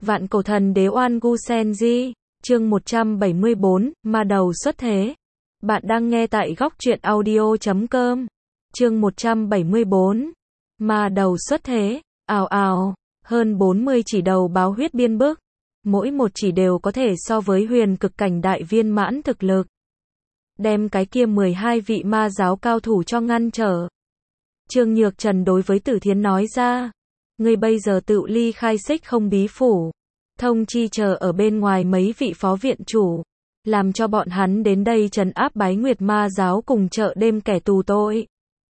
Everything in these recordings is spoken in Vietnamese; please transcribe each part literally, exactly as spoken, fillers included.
Vạn cổ thần đế Oan Gu Senji, chương một trăm bảy mươi bốn, ma đầu xuất thế. Bạn đang nghe tại góc truyện audio chấm com. Chương một trăm bảy mươi bốn, ma đầu xuất thế. Ào ào, hơn bốn mươi chỉ đầu báo huyết biên bức. Mỗi một chỉ đều có thể so với huyền cực cảnh đại viên mãn thực lực. Đem cái kia mười hai vị ma giáo cao thủ cho ngăn trở. Trương Nhược Trần đối với Tử Thiến nói ra. Ngươi bây giờ tự ly khai Xích Không Bí Phủ. Thông chi chờ ở bên ngoài mấy vị phó viện chủ. Làm cho bọn hắn đến đây trấn áp Bái Nguyệt ma giáo cùng chợ đêm kẻ tù tội.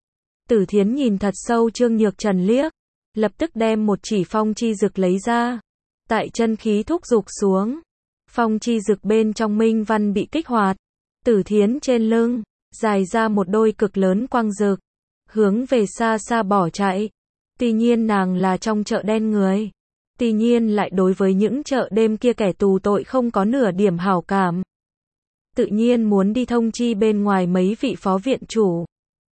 Tử Thiến nhìn thật sâu Trương Nhược Trần liếc. Lập tức đem một chỉ phong chi dực lấy ra. Tại chân khí thúc dục xuống. Phong chi dực bên trong minh văn bị kích hoạt. Tử Thiến trên lưng, dài ra một đôi cực lớn quang dực. Hướng về xa xa bỏ chạy. Tuy nhiên nàng là trong chợ đen người. Tuy nhiên lại đối với những chợ đêm kia kẻ tù tội không có nửa điểm hảo cảm. Tự nhiên muốn đi thông chi bên ngoài mấy vị phó viện chủ.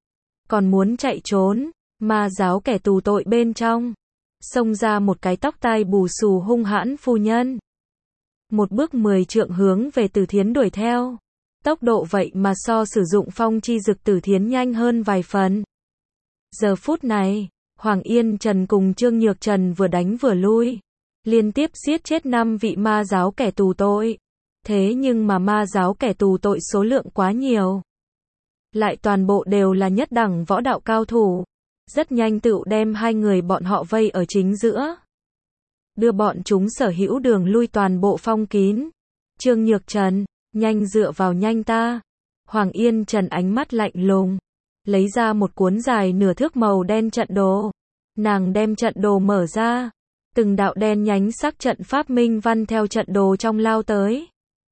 Còn muốn chạy trốn, ma giáo kẻ tù tội bên trong. Xông ra một cái tóc tai bù xù hung hãn phu nhân. Một bước mười trượng hướng về Tử Thiến đuổi theo. Tốc độ vậy mà so sử dụng phong chi dực Tử Thiến nhanh hơn vài phần. Giờ phút này, Hoàng Yên Trần cùng Trương Nhược Trần vừa đánh vừa lui. Liên tiếp giết chết năm vị ma giáo kẻ tù tội. Thế nhưng mà ma giáo kẻ tù tội số lượng quá nhiều. Lại toàn bộ đều là nhất đẳng võ đạo cao thủ. Rất nhanh tựu đem hai người bọn họ vây ở chính giữa. Đưa bọn chúng sở hữu đường lui toàn bộ phong kín. Trương Nhược Trần, nhanh dựa vào nhanh ta. Hoàng Yên Trần ánh mắt lạnh lùng. Lấy ra một cuốn dài nửa thước màu đen trận đồ. Nàng đem trận đồ mở ra. Từng đạo đen nhánh sắc trận pháp minh văn theo trận đồ trong lao tới.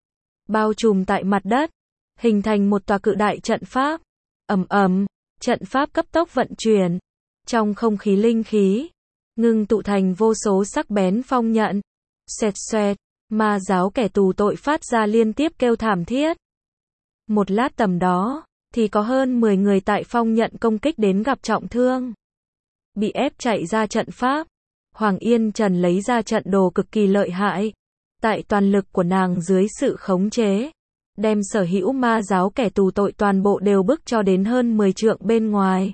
Bao trùm tại mặt đất. Hình thành một tòa cự đại trận pháp. Ầm ầm, trận pháp cấp tốc vận chuyển. Trong không khí linh khí. Ngưng tụ thành vô số sắc bén phong nhận. Xoẹt xoẹt, ma giáo kẻ tù tội phát ra liên tiếp kêu thảm thiết. Một lát tầm đó. Thì có hơn mười người tại phong nhận công kích đến gặp trọng thương. Bị ép chạy ra trận pháp. Hoàng Yên Trần lấy ra trận đồ cực kỳ lợi hại. Tại toàn lực của nàng dưới sự khống chế. Đem sở hữu ma giáo kẻ tù tội toàn bộ đều bức cho đến hơn mười trượng bên ngoài.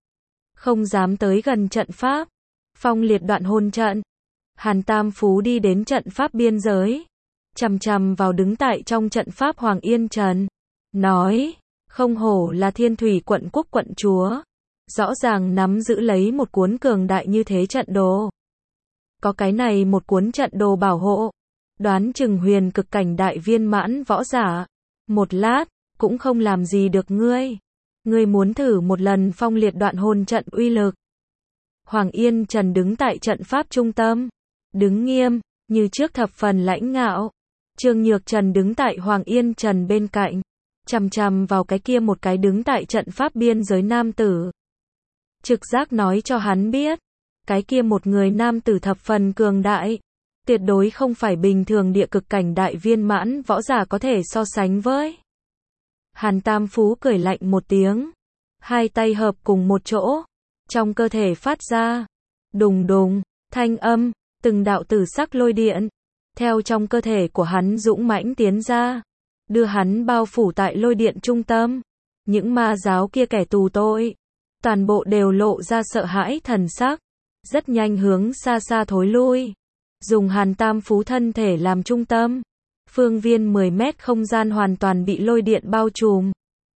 Không dám tới gần trận pháp. Phong liệt đoạn hồn trận. Hàn Tam Phú đi đến trận pháp biên giới. Chằm chằm vào đứng tại trong trận pháp Hoàng Yên Trần. Nói. Không hổ là Thiên Thủy quận quốc quận chúa. Rõ ràng nắm giữ lấy một cuốn cường đại như thế trận đồ. Có cái này một cuốn trận đồ bảo hộ. Đoán chừng huyền cực cảnh đại viên mãn võ giả. Một lát, cũng không làm gì được ngươi. Ngươi muốn thử một lần phong liệt đoạn hồn trận uy lực. Hoàng Yên Trần đứng tại trận pháp trung tâm. Đứng nghiêm, như trước thập phần lãnh ngạo. Trương Nhược Trần đứng tại Hoàng Yên Trần bên cạnh. Chằm chằm vào cái kia một cái đứng tại trận pháp biên giới nam tử. Trực giác nói cho hắn biết. Cái kia một người nam tử thập phần cường đại. Tuyệt đối không phải bình thường địa cực cảnh đại viên mãn võ giả có thể so sánh với. Hàn Tam Phú cười lạnh một tiếng. Hai tay hợp cùng một chỗ. Trong cơ thể phát ra. Đùng đùng, thanh âm, từng đạo tử sắc lôi điện. Theo trong cơ thể của hắn dũng mãnh tiến ra. Đưa hắn bao phủ tại lôi điện trung tâm. Những ma giáo kia kẻ tù tội. Toàn bộ đều lộ ra sợ hãi thần sắc. Rất nhanh hướng xa xa thối lui. Dùng Hàn Tam Phú thân thể làm trung tâm. Phương viên mười mét không gian hoàn toàn bị lôi điện bao trùm.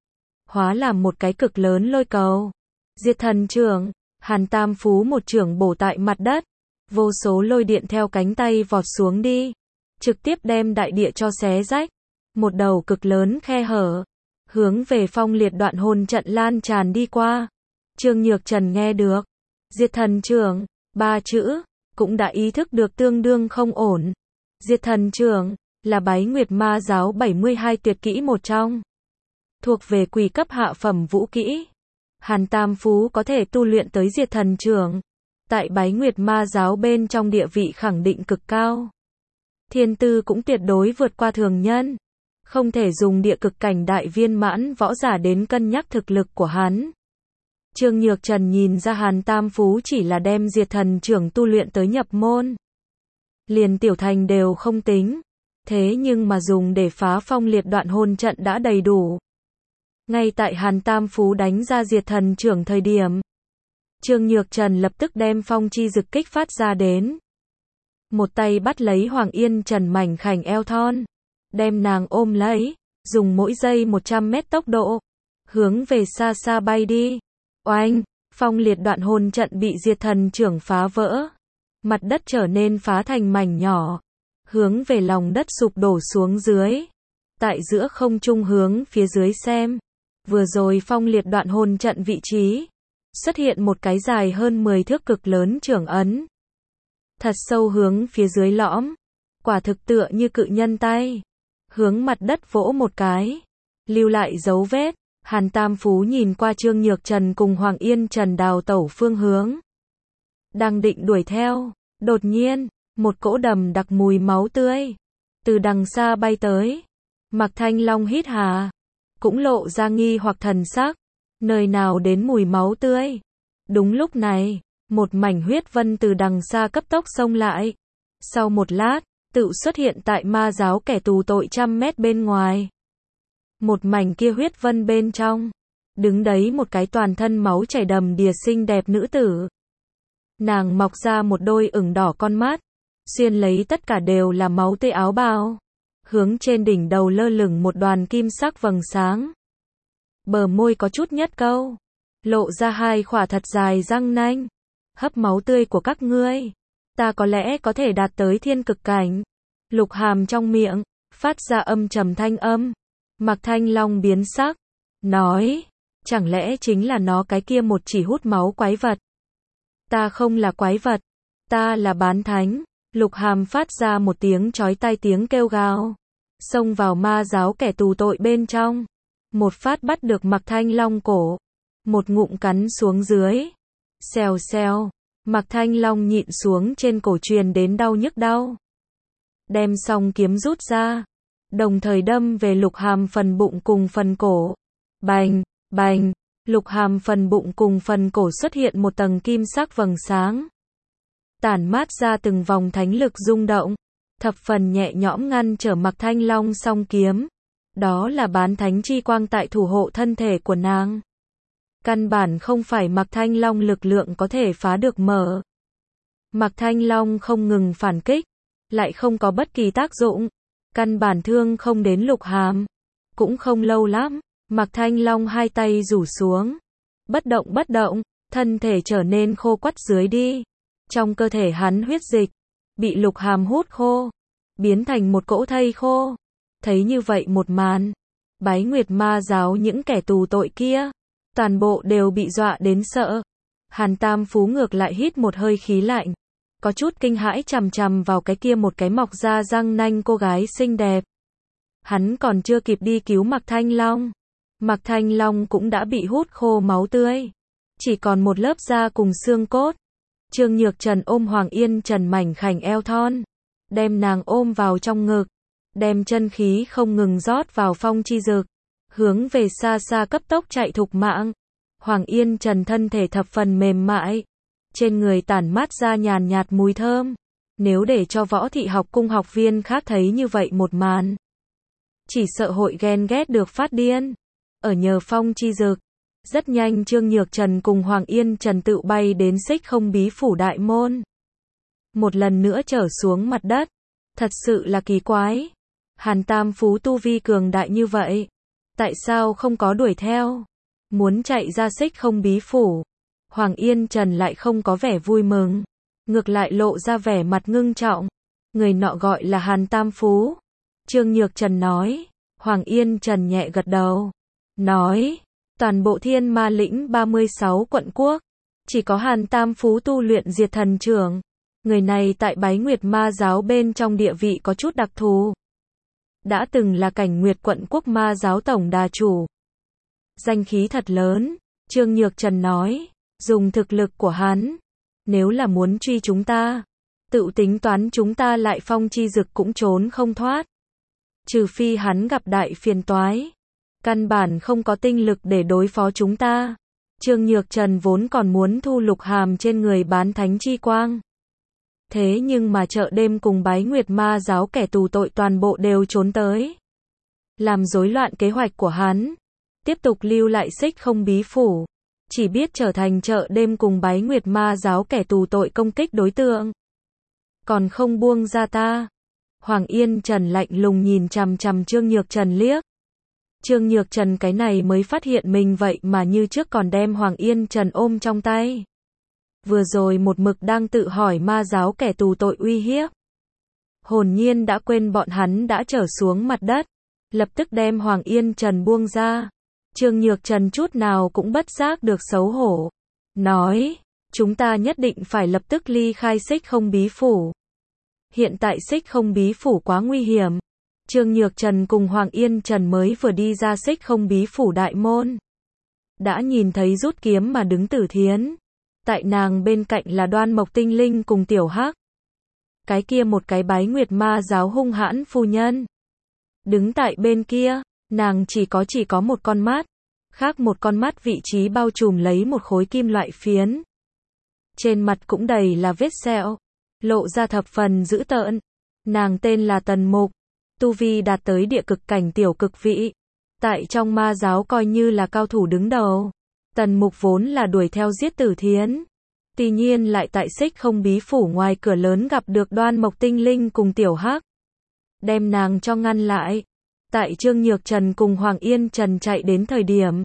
Hóa làm một cái cực lớn lôi cầu. Diệt thần trưởng. Hàn Tam Phú một trưởng bổ tại mặt đất. Vô số lôi điện theo cánh tay vọt xuống đi. Trực tiếp đem đại địa cho xé rách. Một đầu cực lớn khe hở. Hướng về phong liệt đoạn hồn trận lan tràn đi qua. Trương Nhược Trần nghe được. Diệt thần trưởng. Ba chữ. Cũng đã ý thức được tương đương không ổn. Diệt thần trưởng. Là Bái Nguyệt ma giáo bảy mươi hai tuyệt kỹ một trong. Thuộc về quỷ cấp hạ phẩm vũ kỹ. Hàn Tam Phú có thể tu luyện tới diệt thần trưởng. Tại Bái Nguyệt ma giáo bên trong địa vị khẳng định cực cao. Thiên tư cũng tuyệt đối vượt qua thường nhân. Không thể dùng địa cực cảnh đại viên mãn võ giả đến cân nhắc thực lực của hắn. Trương Nhược Trần nhìn ra Hàn Tam Phú chỉ là đem diệt thần trưởng tu luyện tới nhập môn. liền tiểu thành đều không tính. Thế nhưng mà dùng để phá phong liệt đoạn hồn trận đã đầy đủ. Ngay tại Hàn Tam Phú đánh ra diệt thần trưởng thời điểm, Trương Nhược Trần lập tức đem phong chi dực kích phát ra đến. Một tay bắt lấy Hoàng Yên Trần mảnh khảnh eo thon, đem nàng ôm lấy, dùng mỗi giây một trăm mét tốc độ, hướng về xa xa bay đi. Oanh, phong liệt đoạn hồn trận bị diệt thần trưởng phá vỡ. Mặt đất trở nên phá thành mảnh nhỏ, hướng về lòng đất sụp đổ xuống dưới. Tại giữa không trung hướng phía dưới xem, vừa rồi phong liệt đoạn hồn trận vị trí, xuất hiện một cái dài hơn mười thước cực lớn trưởng ấn. Thật sâu hướng phía dưới lõm, quả thực tựa như cự nhân tay, hướng mặt đất vỗ một cái, lưu lại dấu vết. Hàn Tam Phú nhìn qua Trương Nhược Trần cùng Hoàng Yên Trần đào tẩu phương hướng, đang định đuổi theo, đột nhiên, một cỗ đầm đặc mùi máu tươi từ đằng xa bay tới. Mạc Thanh Long hít hà, cũng lộ ra nghi hoặc thần sắc, nơi nào đến mùi máu tươi. Đúng lúc này, một mảnh huyết vân từ đằng xa cấp tốc xông lại. Sau một lát, tự xuất hiện tại ma giáo kẻ tù tội trăm mét bên ngoài. Một mảnh kia huyết vân bên trong, đứng đấy một cái toàn thân máu chảy đầm đìa xinh đẹp nữ tử. Nàng mọc ra một đôi ửng đỏ con mắt, xuyên lấy tất cả đều là máu tươi áo bào. Hướng trên đỉnh đầu lơ lửng một đoàn kim sắc vầng sáng. Bờ môi có chút nhất câu, lộ ra hai khỏa thật dài răng nanh. Hấp máu tươi của các ngươi, ta có lẽ có thể đạt tới thiên cực cảnh. Lục Hàm trong miệng phát ra âm trầm thanh âm. Mạc Thanh Long biến sắc, nói, chẳng lẽ chính là nó cái kia một chỉ hút máu quái vật? Ta không là quái vật, ta là bán thánh. Lục Hàm phát ra một tiếng chói tai tiếng kêu gào, xông vào ma giáo kẻ tù tội bên trong, một phát bắt được Mạc Thanh Long cổ, một ngụm cắn xuống dưới. Xèo xèo, Mạc Thanh Long nhịn xuống trên cổ truyền đến đau nhức đau. Đem song kiếm rút ra, đồng thời đâm về Lục Hàm phần bụng cùng phần cổ. Bành, bành, Lục Hàm phần bụng cùng phần cổ xuất hiện một tầng kim sắc vầng sáng, tản mát ra từng vòng thánh lực rung động, thập phần nhẹ nhõm ngăn trở Mạc Thanh Long song kiếm. Đó là bán thánh chi quang tại thủ hộ thân thể của nàng. Căn bản không phải Mạc Thanh Long lực lượng có thể phá được mở. Mạc Thanh Long không ngừng phản kích, lại không có bất kỳ tác dụng, căn bản thương không đến Lục Hàm. Cũng không lâu lắm, Mạc Thanh Long hai tay rủ xuống, bất động bất động, thân thể trở nên khô quắt dưới đi. Trong cơ thể hắn huyết dịch bị Lục Hàm hút khô, biến thành một cỗ thây khô. Thấy như vậy một màn, Bái Nguyệt Ma giáo những kẻ tù tội kia, toàn bộ đều bị dọa đến sợ. Hàn Tam Phú ngược lại hít một hơi khí lạnh, có chút kinh hãi chằm chằm vào cái kia một cái mọc ra răng nanh cô gái xinh đẹp. Hắn còn chưa kịp đi cứu Mạc Thanh Long, Mạc Thanh Long cũng đã bị hút khô máu tươi, chỉ còn một lớp da cùng xương cốt. Trương Nhược Trần ôm Hoàng Yên Trần mảnh khảnh eo thon, đem nàng ôm vào trong ngực, đem chân khí không ngừng rót vào phong chi dực, hướng về xa xa cấp tốc chạy thục mạng. Hoàng Yên Trần thân thể thập phần mềm mại, trên người tản mát ra nhàn nhạt mùi thơm. Nếu để cho Võ Thị học cung học viên khác thấy như vậy một màn, chỉ sợ hội ghen ghét được phát điên. Ở nhờ phong chi dực, rất nhanh Trương Nhược Trần cùng Hoàng Yên Trần tự bay đến Xích Không Bí phủ đại môn. Một lần nữa trở xuống mặt đất, thật sự là kỳ quái. Hàn Tam Phú tu vi cường đại như vậy, tại sao không có đuổi theo? Muốn chạy ra Xích Không Bí phủ, Hoàng Yên Trần lại không có vẻ vui mừng, ngược lại lộ ra vẻ mặt ngưng trọng. Người nọ gọi là Hàn Tam Phú. Trương Nhược Trần nói. Hoàng Yên Trần nhẹ gật đầu, nói, toàn bộ Thiên Ma lĩnh ba mươi sáu quận quốc, chỉ có Hàn Tam Phú tu luyện diệt thần trưởng. Người này tại Bái Nguyệt Ma giáo bên trong địa vị có chút đặc thù. Đã từng là Cảnh Nguyệt quận quốc ma giáo tổng đà chủ. Danh khí thật lớn. Trương Nhược Trần nói, dùng thực lực của hắn, nếu là muốn truy chúng ta, tự tính toán chúng ta lại phong chi dực cũng trốn không thoát. Trừ phi hắn gặp đại phiền toái, căn bản không có tinh lực để đối phó chúng ta. Trương Nhược Trần vốn còn muốn thu Lục Hàm trên người bán thánh chi quang, Thế nhưng mà chợ đêm cùng bái nguyệt ma giáo kẻ tù tội toàn bộ đều trốn tới. Làm rối loạn kế hoạch của hắn. Tiếp tục lưu lại Xích Không Bí Phủ. Chỉ biết trở thành chợ đêm cùng bái nguyệt ma giáo kẻ tù tội công kích đối tượng. Còn không buông ra ta. Hoàng Yên Trần lạnh lùng nhìn chằm chằm Trương Nhược Trần liếc. Trương Nhược Trần cái này mới phát hiện mình vậy mà như trước còn đem Hoàng Yên Trần ôm trong tay. Vừa rồi một mực đang tự hỏi ma giáo kẻ tù tội uy hiếp. Hồn nhiên đã quên bọn hắn đã trở xuống mặt đất. Lập tức đem Hoàng Yên Trần buông ra. Trương Nhược Trần chút nào cũng bất giác được xấu hổ. Nói, chúng ta nhất định phải lập tức ly khai Xích Không Bí Phủ. Hiện tại Xích Không Bí Phủ quá nguy hiểm. Trương Nhược Trần cùng Hoàng Yên Trần mới vừa đi ra Xích Không Bí Phủ đại môn. Đã nhìn thấy rút kiếm mà đứng Tử Thiến. Tại nàng bên cạnh là Đoan Mộc Tinh Linh cùng Tiểu Hắc. Cái kia một cái bái nguyệt ma giáo hung hãn phu nhân. Đứng tại bên kia, nàng chỉ có chỉ có một con mắt. Khác một con mắt vị trí bao trùm lấy một khối kim loại phiến. Trên mặt cũng đầy là vết sẹo. Lộ ra thập phần dữ tợn. Nàng tên là Tần Mục. Tu vi đạt tới địa cực cảnh tiểu cực vị. Tại trong ma giáo coi như là cao thủ đứng đầu. Tần Mục vốn là đuổi theo giết Tử Thiến. Tuy nhiên lại tại Xích Không Bí Phủ ngoài cửa lớn gặp được Đoan Mộc Tinh Linh cùng Tiểu Hắc. Đem nàng cho ngăn lại. Tại Trương Nhược Trần cùng Hoàng Yên Trần chạy đến thời điểm.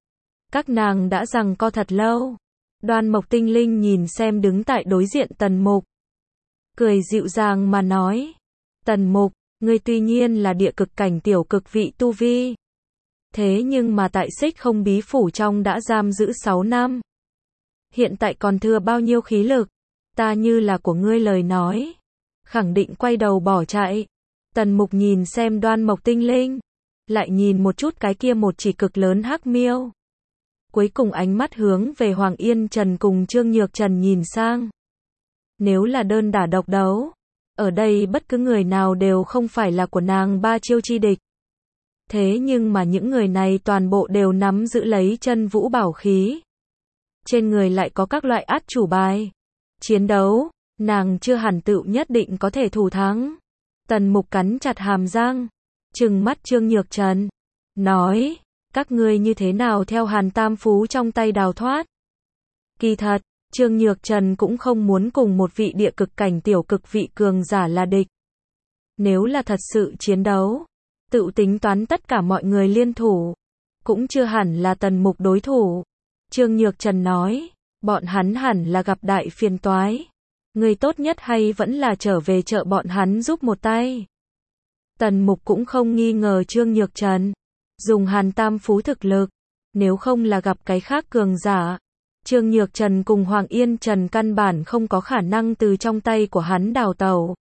Các nàng đã giằng co thật lâu. Đoan Mộc Tinh Linh nhìn xem đứng tại đối diện Tần Mục. Cười dịu dàng mà nói. Tần Mục, ngươi tuy nhiên là địa cực cảnh tiểu cực vị tu vi. Thế nhưng mà tại Xích Không Bí Phủ trong đã giam giữ sáu năm. Hiện tại còn thừa bao nhiêu khí lực? Ta như là của ngươi lời nói. Khẳng định quay đầu bỏ chạy. Tần Mục nhìn xem Đoan Mộc Tinh Linh. Lại nhìn một chút cái kia một chỉ cực lớn hắc miêu. Cuối cùng ánh mắt hướng về Hoàng Yên Trần cùng Trương Nhược Trần nhìn sang. Nếu là đơn đả độc đấu. Ở đây bất cứ người nào đều không phải là của nàng ba chiêu chi địch. Thế nhưng mà những người này toàn bộ đều nắm giữ lấy chân vũ bảo khí. Trên người lại có các loại át chủ bài. Chiến đấu, nàng chưa hẳn tựu nhất định có thể thủ thắng. Tần Mục cắn chặt hàm răng, trừng mắt Trương Nhược Trần. Nói, các ngươi như thế nào theo Hàn Tam Phú trong tay đào thoát. Kỳ thật, Trương Nhược Trần cũng không muốn cùng một vị địa cực cảnh tiểu cực vị cường giả là địch. Nếu là thật sự chiến đấu, tự tính toán tất cả mọi người liên thủ, cũng chưa hẳn là Tần Mục đối thủ. Trương Nhược Trần nói, bọn hắn hẳn là gặp đại phiền toái. Người tốt nhất hay vẫn là trở về chợ bọn hắn giúp một tay. Tần Mục cũng không nghi ngờ Trương Nhược Trần. Dùng Hàn Tam Phú thực lực. Nếu không là gặp cái khác cường giả. Trương Nhược Trần cùng Hoàng Yên Trần căn bản không có khả năng từ trong tay của hắn đào tẩu.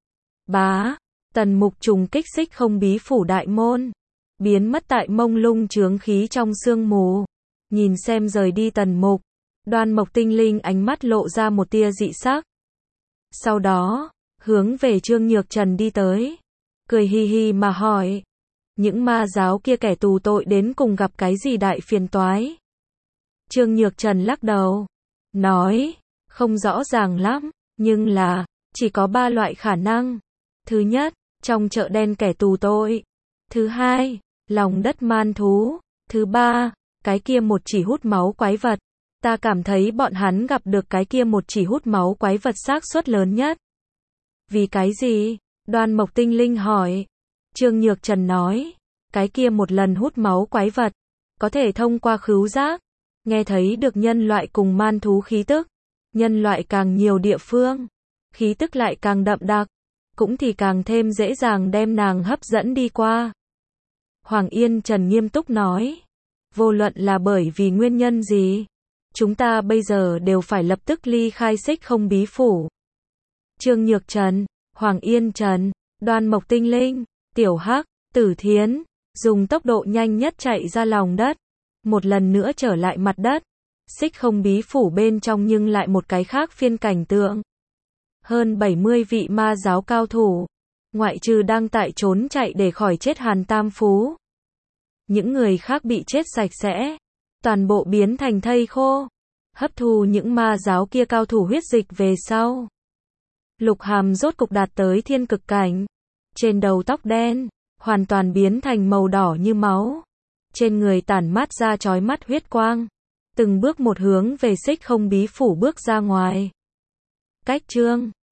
Bá. Tần Mục trùng kích Xích Không Bí Phủ đại môn. Biến mất tại mông lung chướng khí trong sương mù. Nhìn xem rời đi Tần Mục. Đoan Mộc Tinh Linh ánh mắt lộ ra một tia dị sắc. Sau đó, hướng về Trương Nhược Trần đi tới. Cười hi hi mà hỏi. Những ma giáo kia kẻ tù tội đến cùng gặp cái gì đại phiền toái? Trương Nhược Trần lắc đầu. Nói, không rõ ràng lắm, nhưng là, chỉ có ba loại khả năng. Thứ nhất, trong chợ đen kẻ tù tội. Thứ hai, lòng đất man thú. Thứ ba, cái kia một chỉ hút máu quái vật. Ta cảm thấy bọn hắn gặp được cái kia một chỉ hút máu quái vật xác suất lớn nhất. Vì cái gì? Đoan Mộc Tinh Linh hỏi. Trương Nhược Trần nói, cái kia một lần hút máu quái vật, có thể thông qua khứu giác, nghe thấy được nhân loại cùng man thú khí tức. Nhân loại càng nhiều địa phương, khí tức lại càng đậm đặc, cũng thì càng thêm dễ dàng đem nàng hấp dẫn đi qua. Hoàng Yên Trần nghiêm túc nói, vô luận là bởi vì nguyên nhân gì, chúng ta bây giờ đều phải lập tức ly khai Xích Không Bí Phủ. Trương Nhược Trần, Hoàng Yên Trần, Đoan Mộc Tinh Linh, Tiểu Hắc, Tử Thiến, dùng tốc độ nhanh nhất chạy ra lòng đất, một lần nữa trở lại mặt đất. Xích Không Bí Phủ bên trong nhưng lại một cái khác phiên cảnh tượng. Hơn bảy mươi vị ma giáo cao thủ, ngoại trừ đang tại trốn chạy để khỏi chết Hàn Tam Phú. Những người khác bị chết sạch sẽ, toàn bộ biến thành thây khô, hấp thu những ma giáo kia cao thủ huyết dịch về sau. Lục Hàm rốt cục đạt tới thiên cực cảnh. Trên đầu tóc đen, hoàn toàn biến thành màu đỏ như máu. Trên người tản mát ra chói mắt huyết quang. Từng bước một hướng về Xích Không Bí Phủ bước ra ngoài. Cách chương